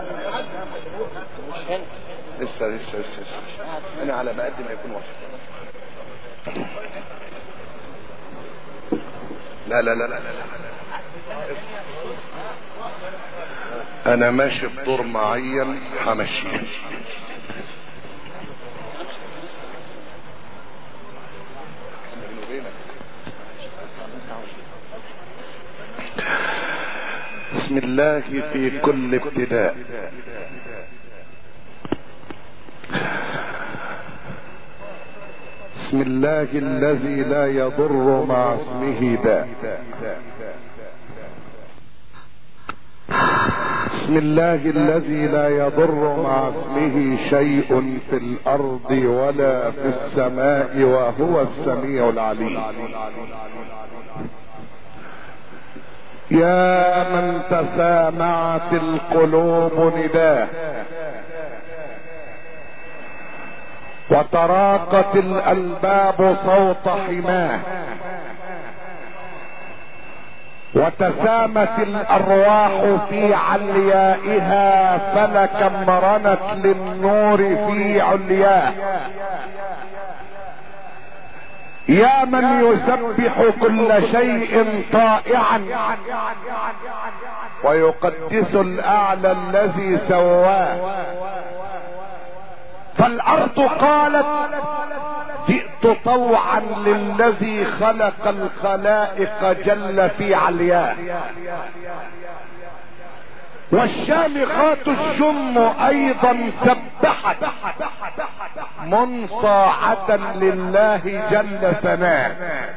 لسه انا على ما قد ما يكون وصل. لا لا لا لا لا انا ماشي بدور معين همشيه. بسم الله في كل ابتداء. بسم الله الذي لا يضر مع اسمه داء. بسم الله الذي لا يضر مع اسمه شيء في الارض ولا في السماء وهو السميع العليم. يا من تسامعت القلوب نداه وتراقت الالباب صوت حماه وتسامت الارواح في عليائها فلكم رنت للنور في علياه. يا من يسبح كل شيء طائعا ويقدس الاعلى الذي سواه. فالارض قالت جئت طوعا للذي خلق الخلائق جل في علياه. والشامخات الشم ايضا سبحت منصاعة لله جل ثناه.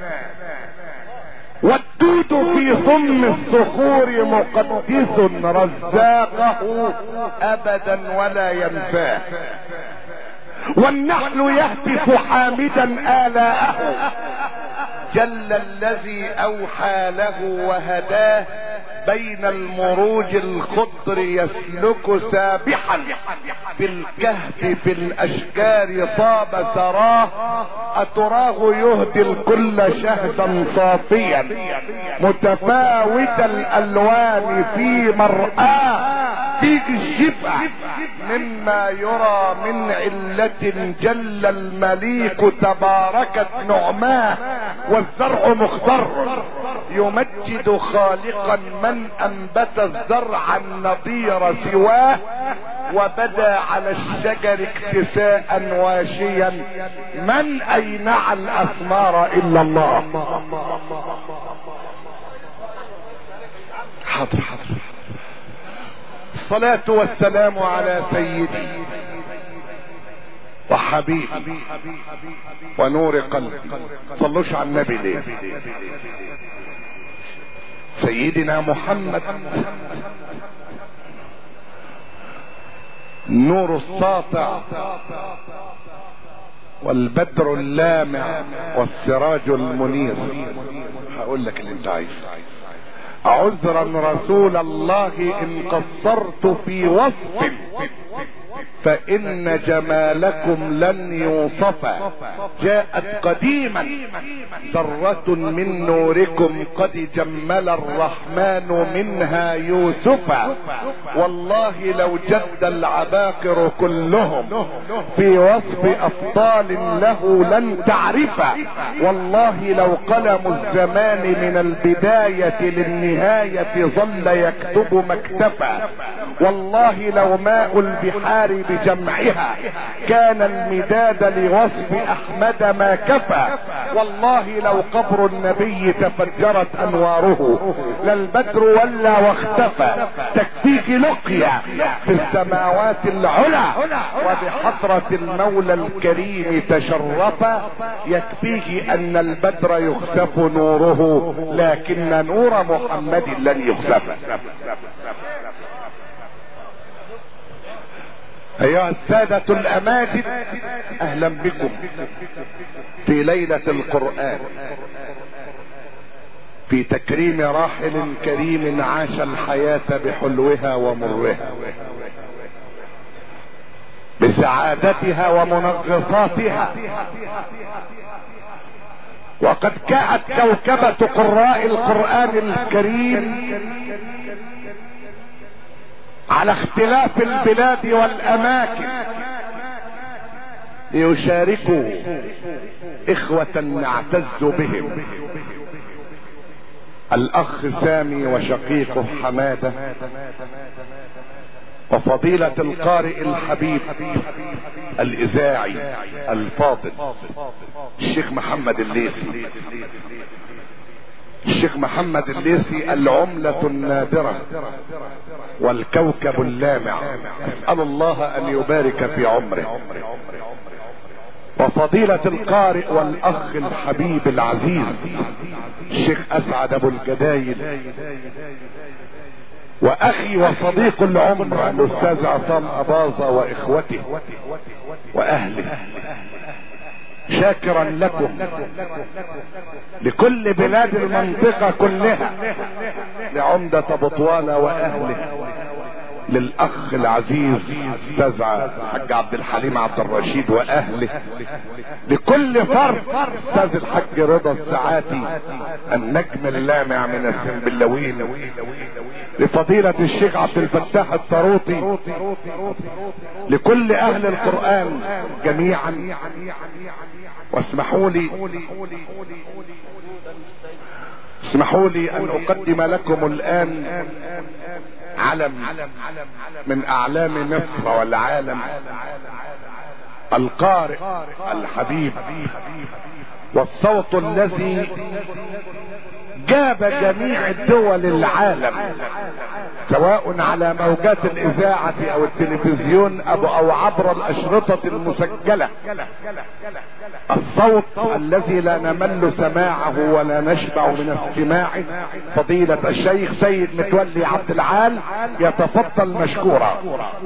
والدود في ضم الصخور مقدس رزاقه ابدا ولا ينفاه. والنحل يهتف حامدا آلاءه جل الذي اوحى له وهداه. بين المروج الخضر يسلك سابحا في الكهف في الاشجار طاب ثراه. اتراه يهدي الكل شهدا صافيا متفاوت الالوان في مرآه. فيه الشفع مما يرى من علة جل المليك تباركت نعماه. والزرع مخضر يمجد خالقا من انبت الزرع النضير سواه. وبدا على الشجر اكتساء واشيا من اينع الاسمار الا الله. حاضر حاضر. الصلاة والسلام على سيدي وحبيبي ونور قلبي. صلوش على النبي ليه؟ سيدنا محمد نور الساطع والبدر اللامع والسراج المنير. هقول لك اللي انت عايزه. عذرا رسول الله ان قصرت في وصف فان جمالكم لن يوصف. جاءت قديما ذرة من نوركم قد جمل الرحمن منها يوسف. والله لو جد العباقر كلهم في وصف افضال له لن تعرف. والله لو قلم الزمان من البداية للنهاية ظل يكتب ما اكتفى. والله لو ماء البحار بجمعها كان المداد لوصف احمد ما كفى. والله لو قبر النبي تفجرت انواره للبدر ولا واختفى. تكفيك لقيا في السماوات العلى وبحضرة المولى الكريم تشرفا. يكفيه ان البدر يخسف نوره لكن نور محمد لن يخسف. ايها السادة الاماجد اهلا بكم في ليلة القرآن في تكريم راحل كريم عاش الحياة بحلوها ومرها بسعادتها ومنغصاتها. وقد كانت كوكبة قراء القرآن الكريم على اختلاف البلاد والاماكن ليشاركوا اخوة نعتز بهم. الاخ سامي وشقيقه حمادة، وفضيلة القارئ الحبيب الاذاعي الفاضل الشيخ محمد الليثي. الشيخ محمد الليثي العملة النادرة والكوكب اللامع، اسأل الله ان يبارك في عمره. وفضيلة القارئ والاخ الحبيب العزيز الشيخ اسعد ابو الجدايل، واخي وصديق العمر الاستاذ عصام اباظة واخوته واهله. شاكرا لكم، لكل بلاد المنطقة كلها، لعمدة بطوالة واهله، للاخ العزيز استاذ الحاج عبد الحليم عبد الرشيد واهله، لكل فرد، استاذ الحاج رضا السعاتي النجم اللامع من السنبلاوين، لفضيلة الشيخ عبد الفتاح الطروطي، لكل اهل القرآن جميعا. واسمحوا لي ان اقدم لكم الان علم من اعلام مصر والعالم، القارئ الحبيب والصوت الذي جاب جميع الدول العالم، سواء على موجات الاذاعة او التلفزيون او عبر الاشرطة المسجلة. الصوت الذي لا نمل سماعه ولا نشبع من استماعه، فضيلة الشيخ سيد متولي عبد العال، يتفضل مشكورا.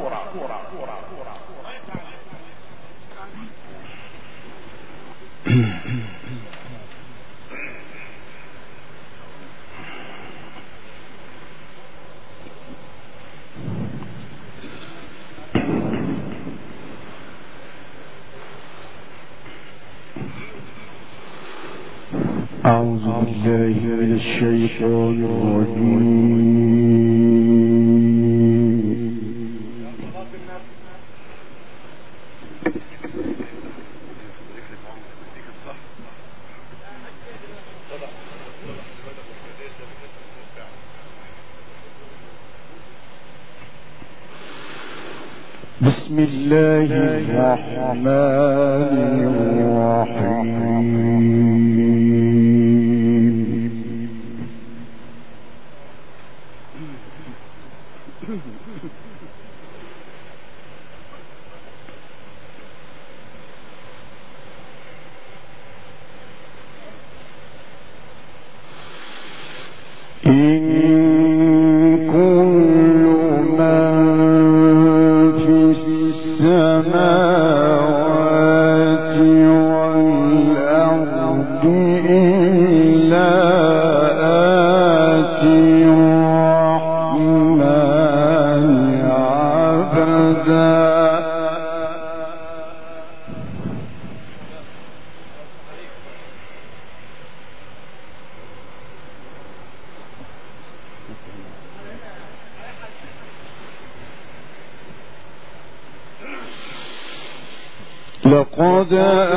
أعوذ بالله من الشيطان الرجيم. بسم الله الرحمن الرحيم. لقد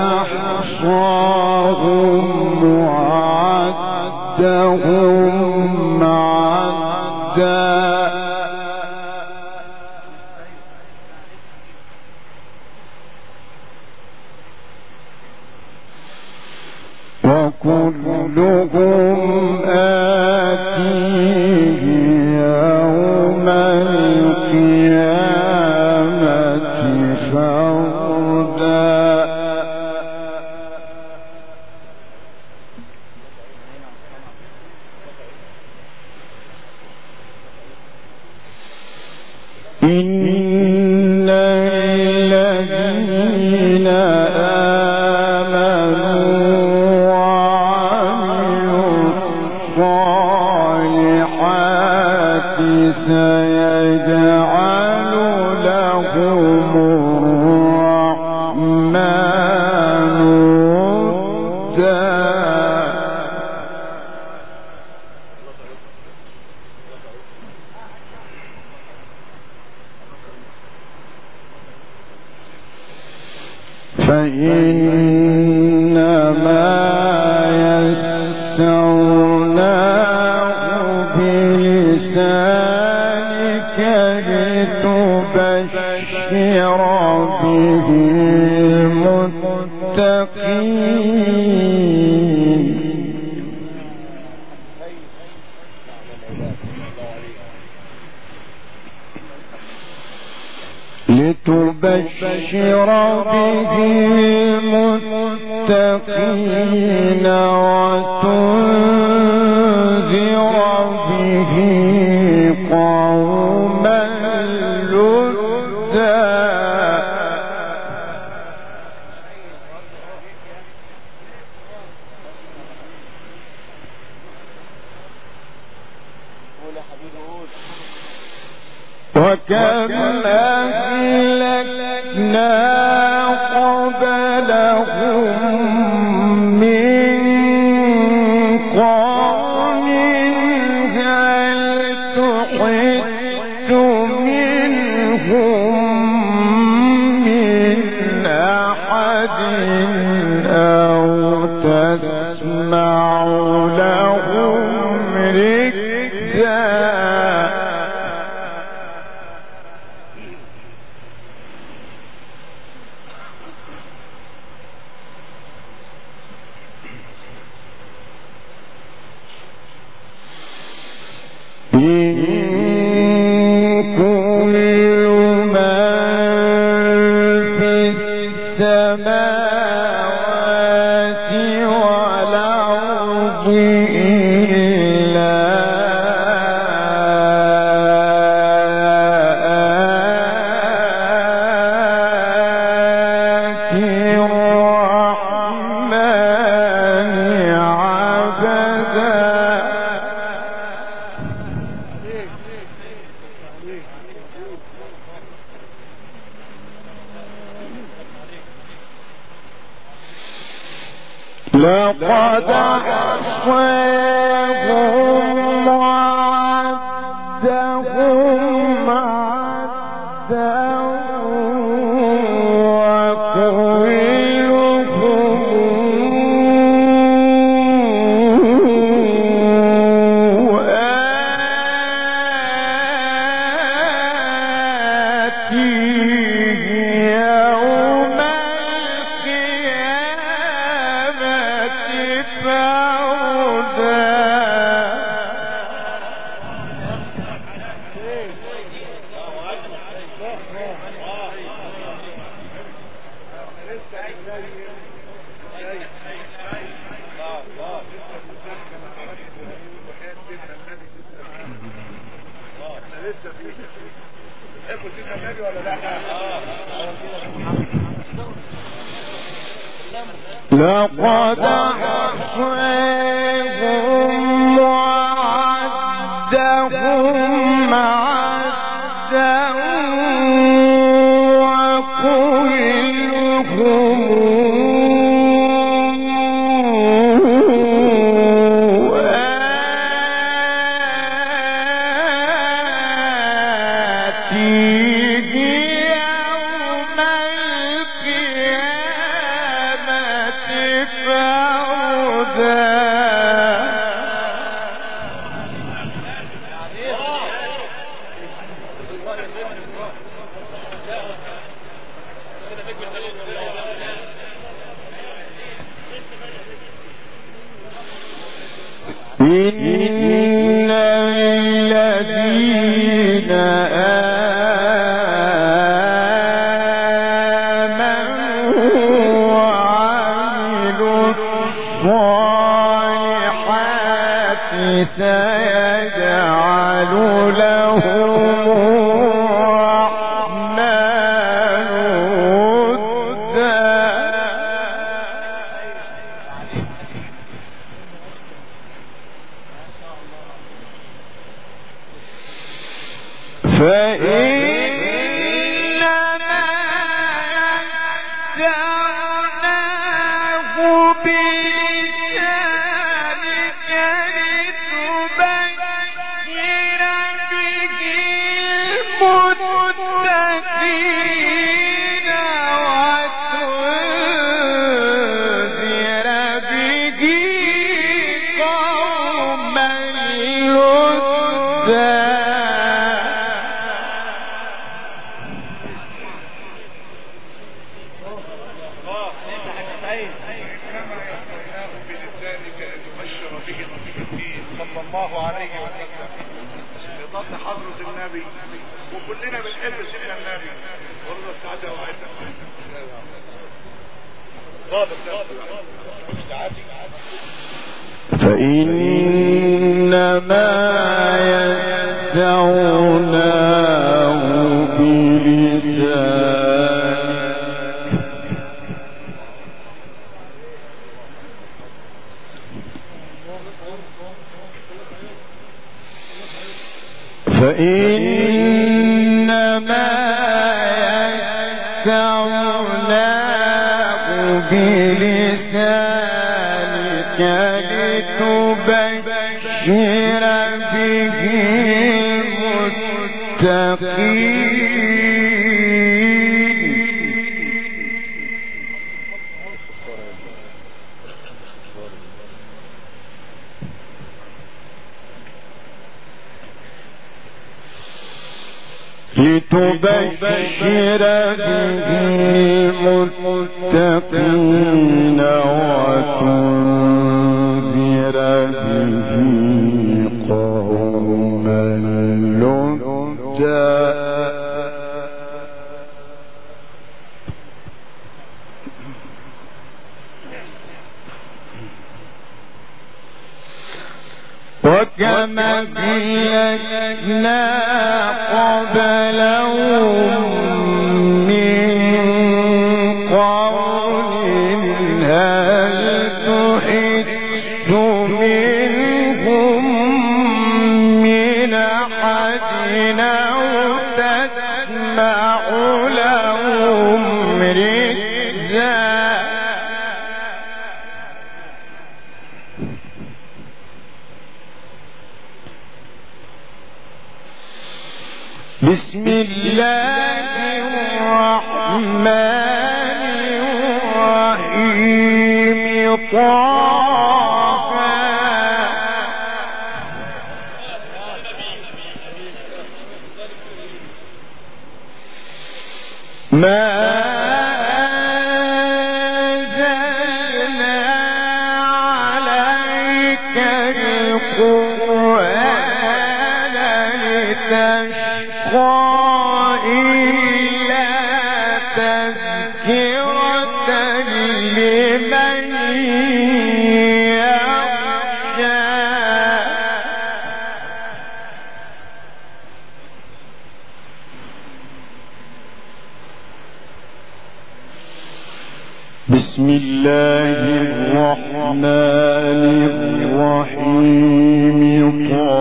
أحصاهم وعدهم عدا وكلهم آتيه يوم القيامة فردا. إن الذين آمنوا وعملوا الصالحات سيجعل لهم الرحمن ودا. فإنما يسرناه بلسانك لتبشر به المتقين وتنذر به قوما لدا وكم أهلكنا قبلهم من قرن هل تحس منهم من أحد أو تسمع لهم ركزا لقد أحصاهم وعدهم عدا لقد أحصاهم وعدهم عدا إن الذين آمنوا وعملوا الصالحات سيجعل لهم المتقين الله عليه وسلم بفضل حضرة النبي، وكلنا بنحب سيدنا النبي ورضا السعادة وعدة صادق فإنما يسعناه بلسانك فإنما يسعناه بلسانك لتبشر به المتقين وتنذر به قوما لدا وكما أهلكنا قبلهم من قرن هل تحس منهم من أحد أو تسمع لهم ركزا بسم الله الرحمن الرحيم طه ما أنزلنا عليك القرآن لتشقى إلا تذكرة لمن يخشى بسم الله الرحمن الرحيم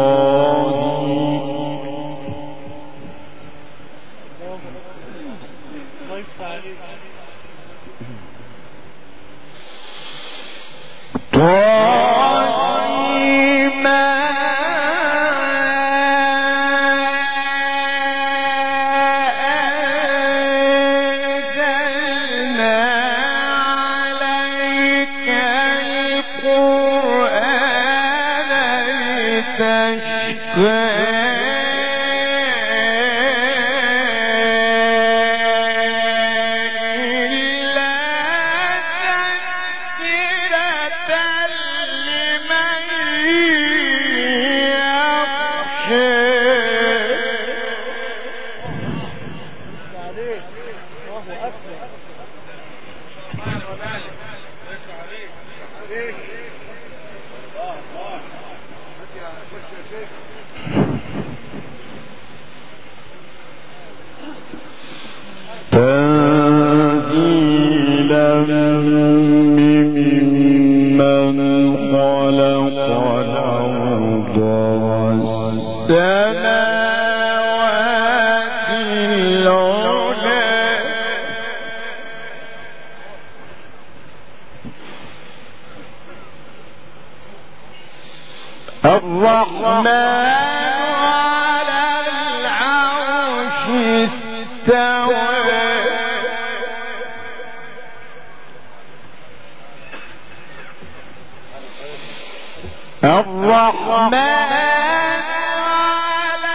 تنزيلا ممن خلق الأرض والسماوات العلى الرحمن على العرش استوى الرحمن على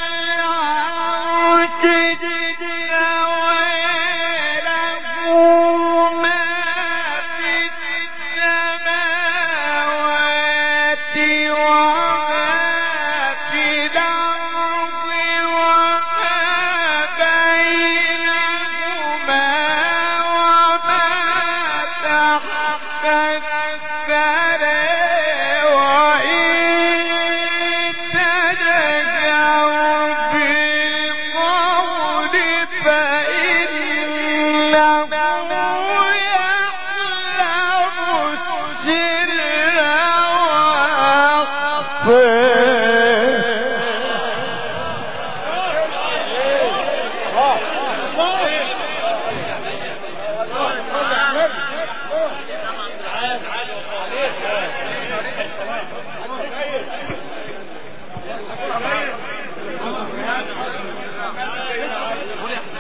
العرش استوى له ما في السماوات وما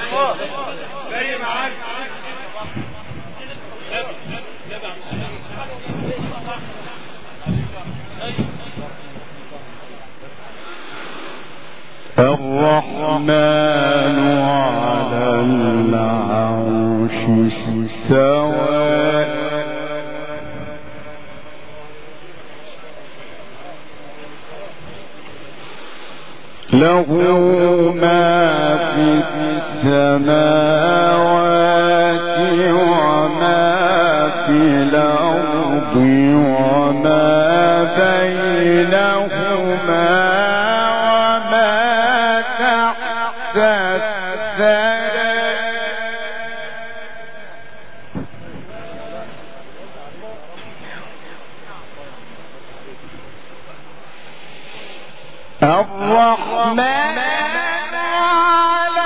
الرحمن على العرش استوى له ما في السماوات وما في الأرض وما بينهما الرحمن على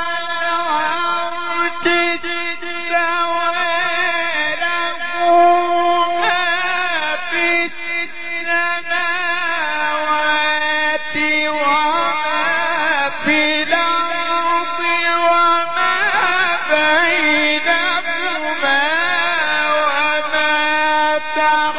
العرش استوى له ما في السماوات وما في الأرض وما بينهما وما تحت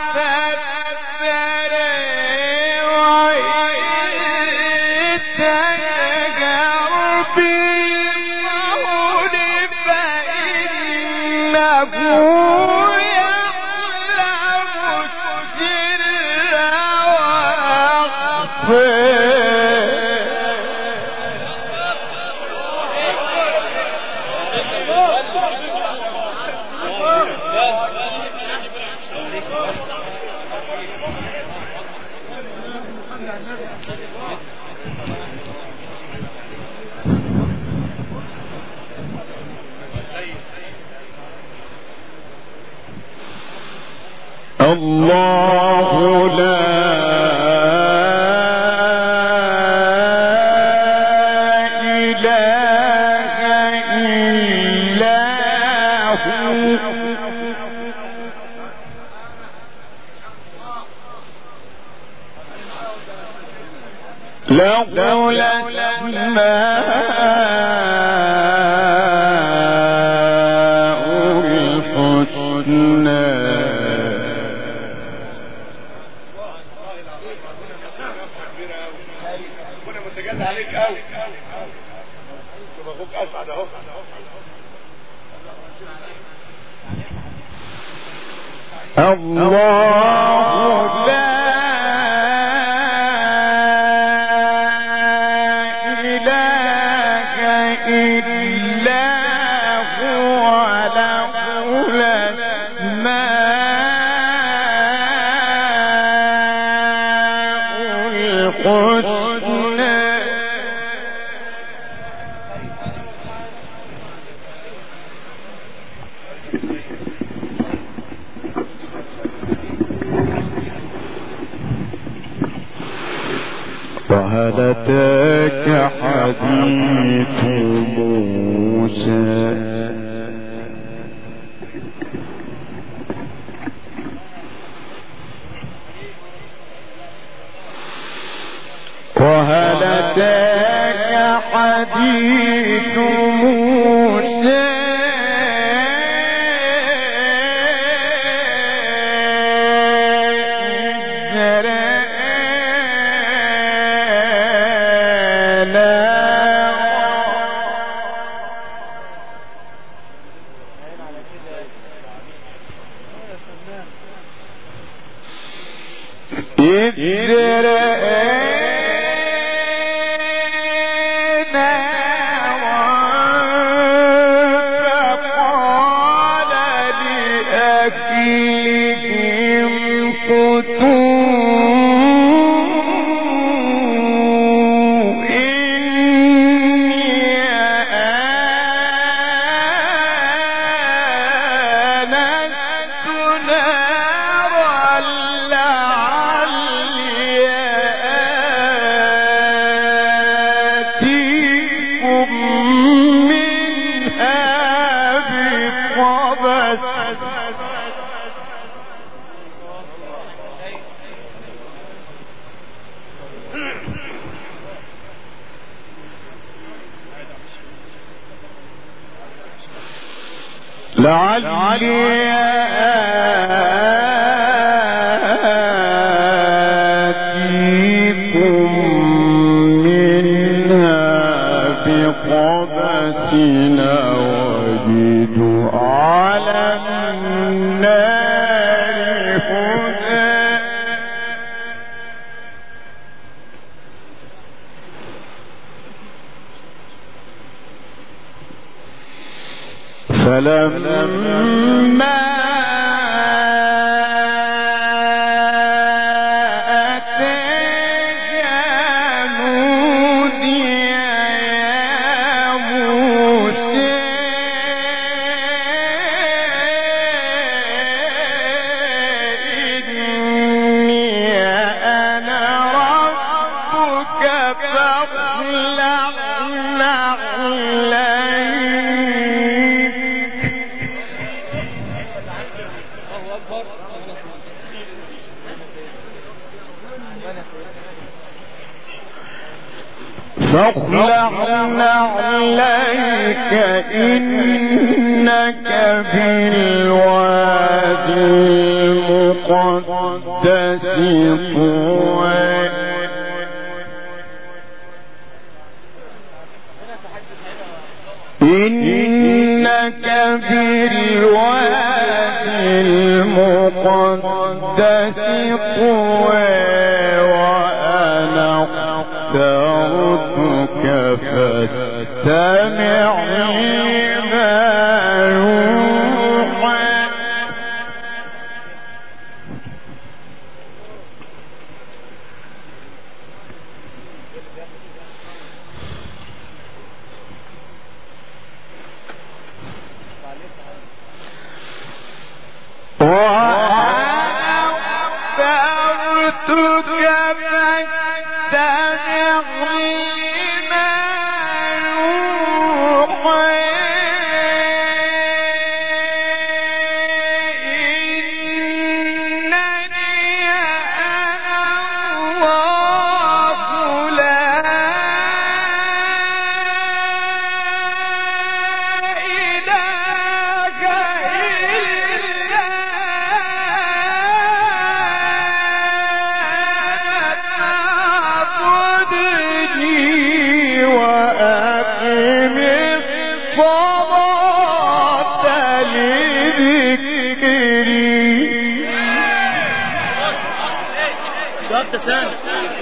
الله لا إله إلا هو له الأسماء الحسنى عليك قوي اخوك اسعد اهو الله لا إله إلا هو له الأسماء الحسنى وهل أتاك حديث موسى وهل أتاك حديث موسى نارا لعلي لعلي آتيكم منها بقبس وجد على النار هدى فلما أتاها نودي يا موسى إني أنا ربك فاخلع نعليك. فاخلع نعليك إنك بالوادي المقدس طوى. إنك بالوادي المقدس طوى وأنا اخترتك فاستمع لما يوحى. وأخبرتك فاستمع لما يوحى. إنني أنا الله لا إله إلا فاعبدني وأقم الصلاة لذكري. شرط ثاني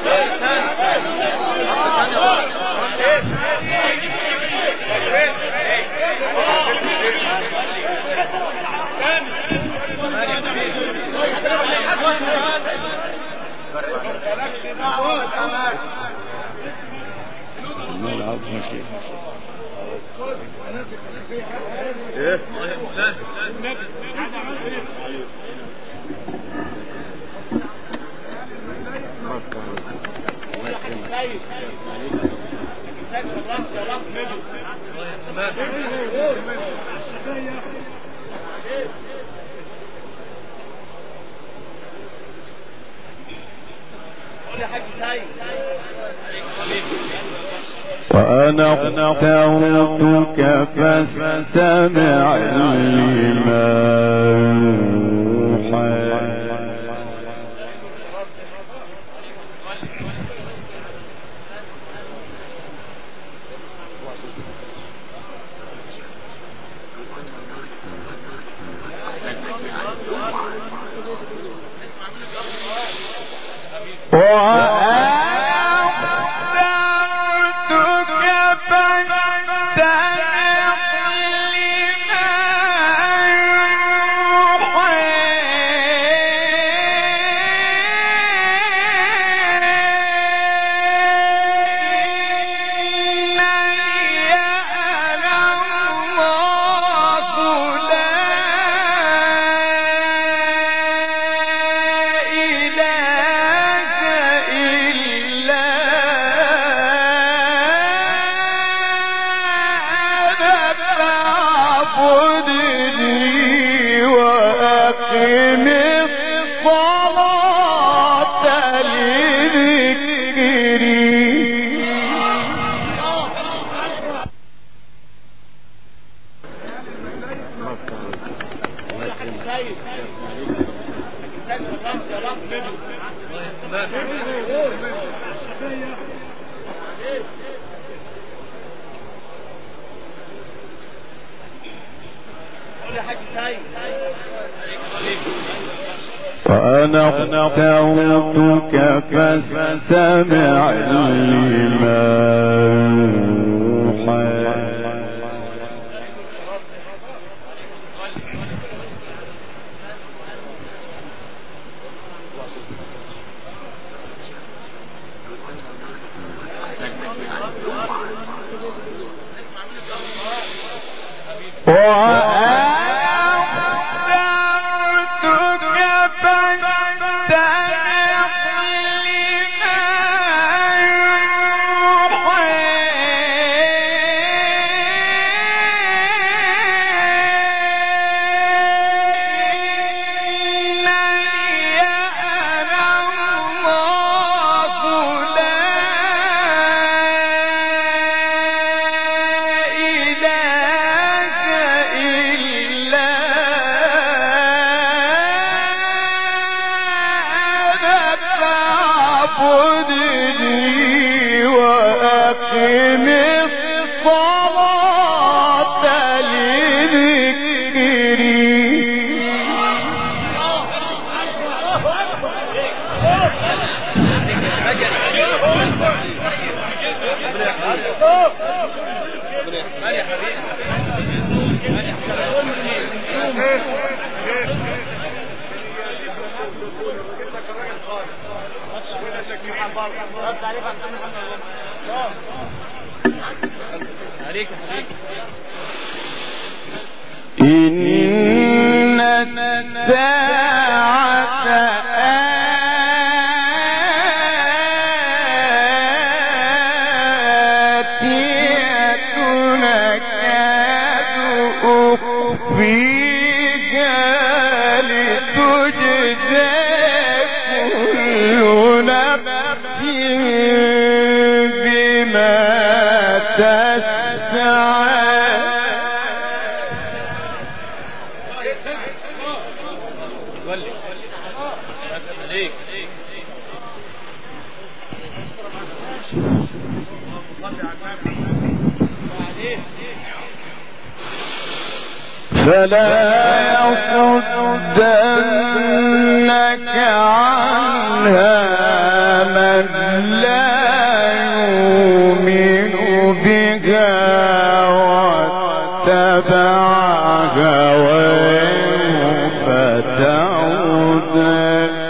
وأنا اخترتك فاستمع لما يوحى. وأنا اخترتك فاستمع لما يوحى إن الساعة آتية نكاد أخفيها لتجزى كل نفس بما تسعى فلا يصدنك عنها من لا يؤمن بها واتبع هواه فتعودى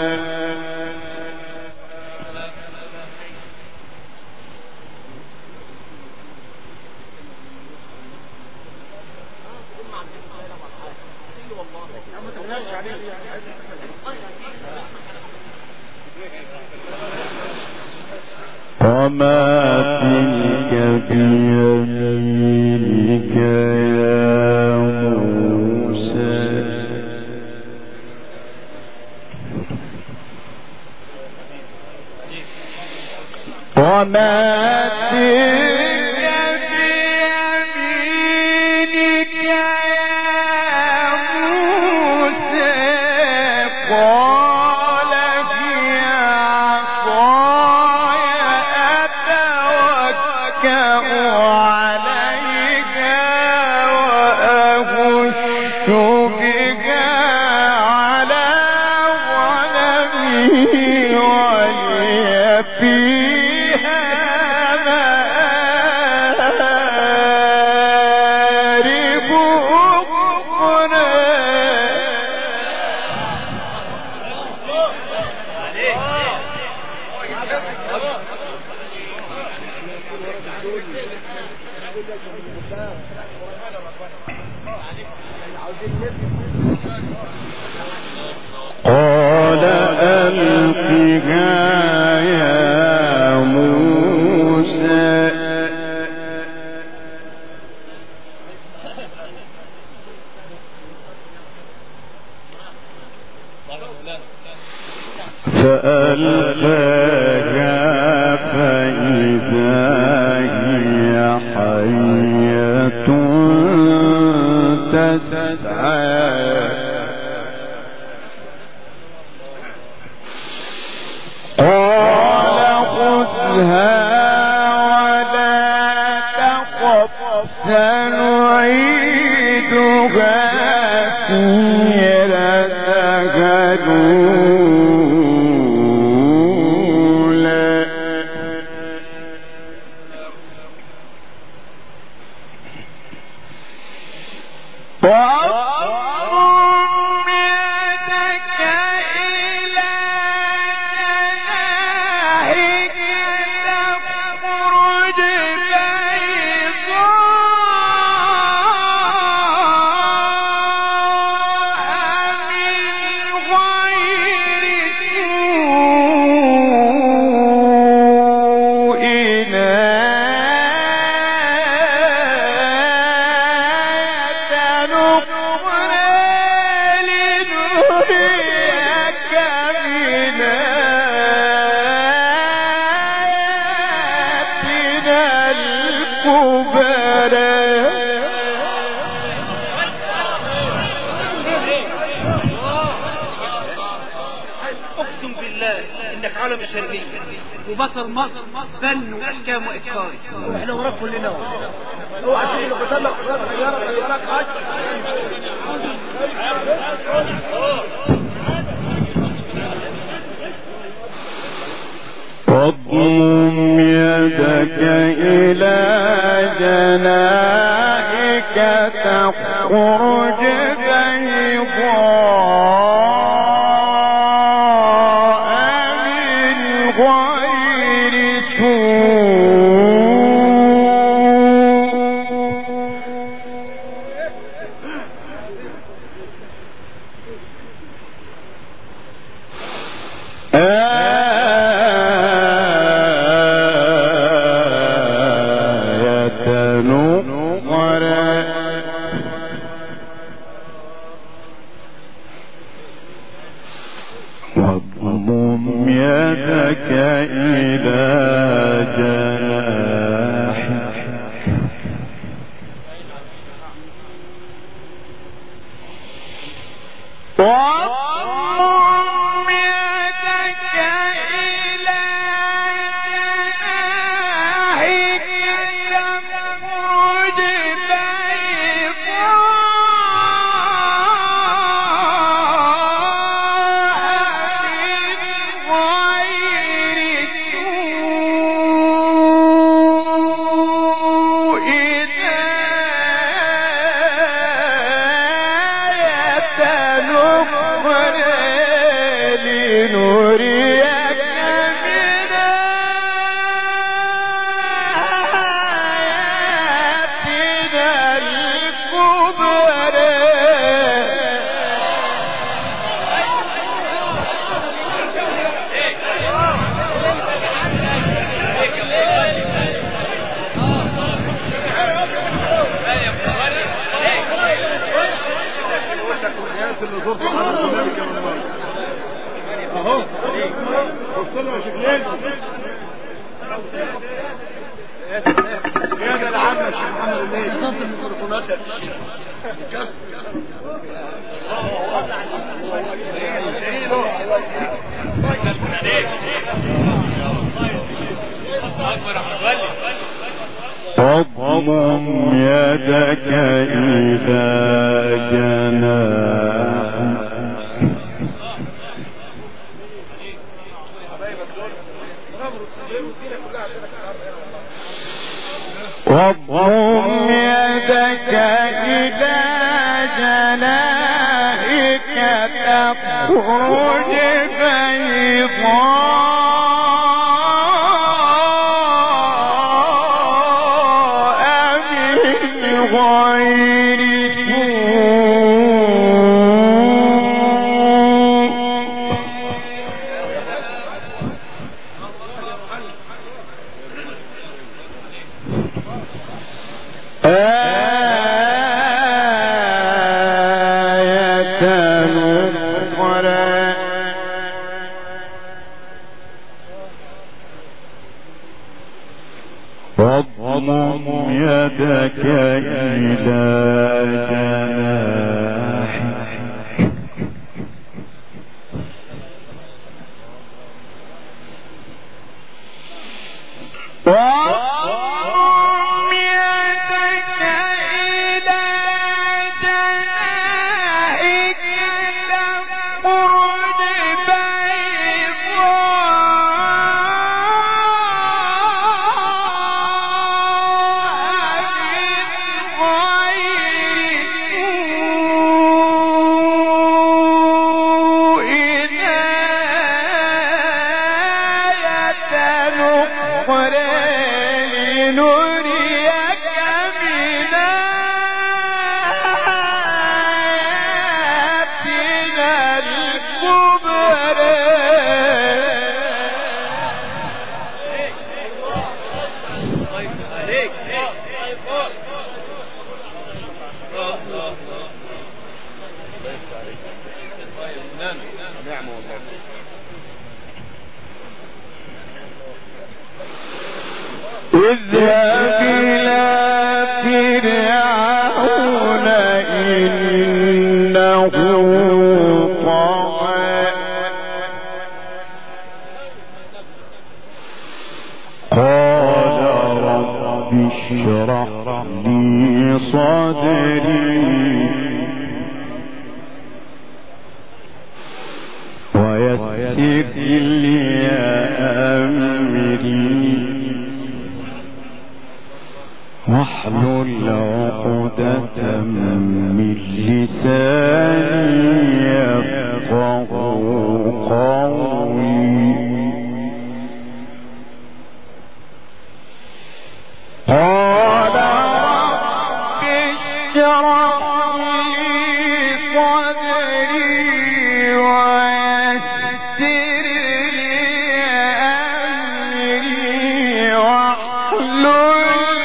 وما تلك بيمينك يا موسى وما تلك بيمينك يا موسى قال هي عصاي أتوكأ عليها وأهش بها على غنمي ولي فيها مآرب أخرى قال ألقها يا موسى فألقاها فإذا هي حية تسعى وبطل مصر فن واحكام واتقان واحنا وراك كلنا اوعى تيجي لو قدامك طيارك واضم يدك إلى جناحك تخرج بيضاء من غير سوء واضم يدك إلى جناحك واضم يدك إلى جناحك تخرج واضم يدك إلى جناحك واضم يدك إلى جناحك تخرج بيضاء واضم يدك إلى جناحك واضم يدك إلى اذهب إلى فرعون إنه طغى قال رب اشرح لي صدري ويسر لي أمري واحلل عقدة من لساني يفقهوا قولي قال رب اشرح لي صدري ويسر لي أمري واحلل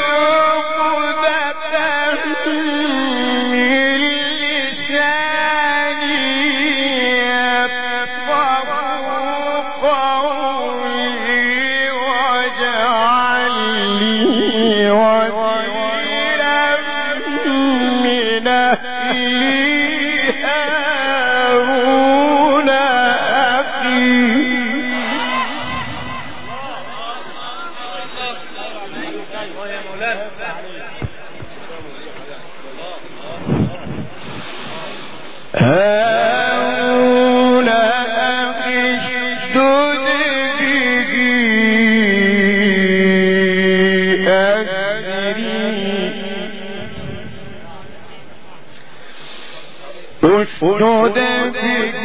اشدد به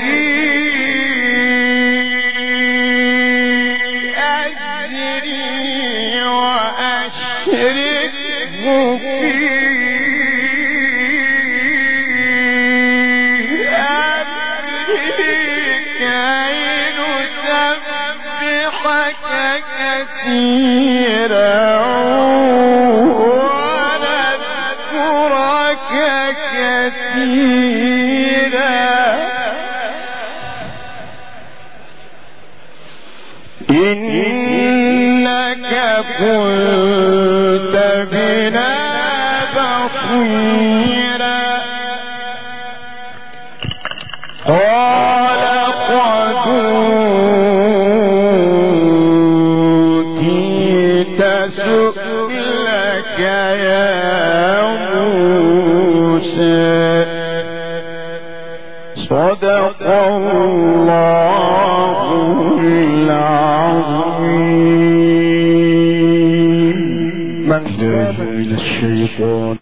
أجري وأشركه في أمري كي نسبحك كثيرا ونذكرك كثيرا إنك كنت بنا بصيرا قال قد أوتيت سؤلك يا موسى صدق الله العظيم. من من الشيطان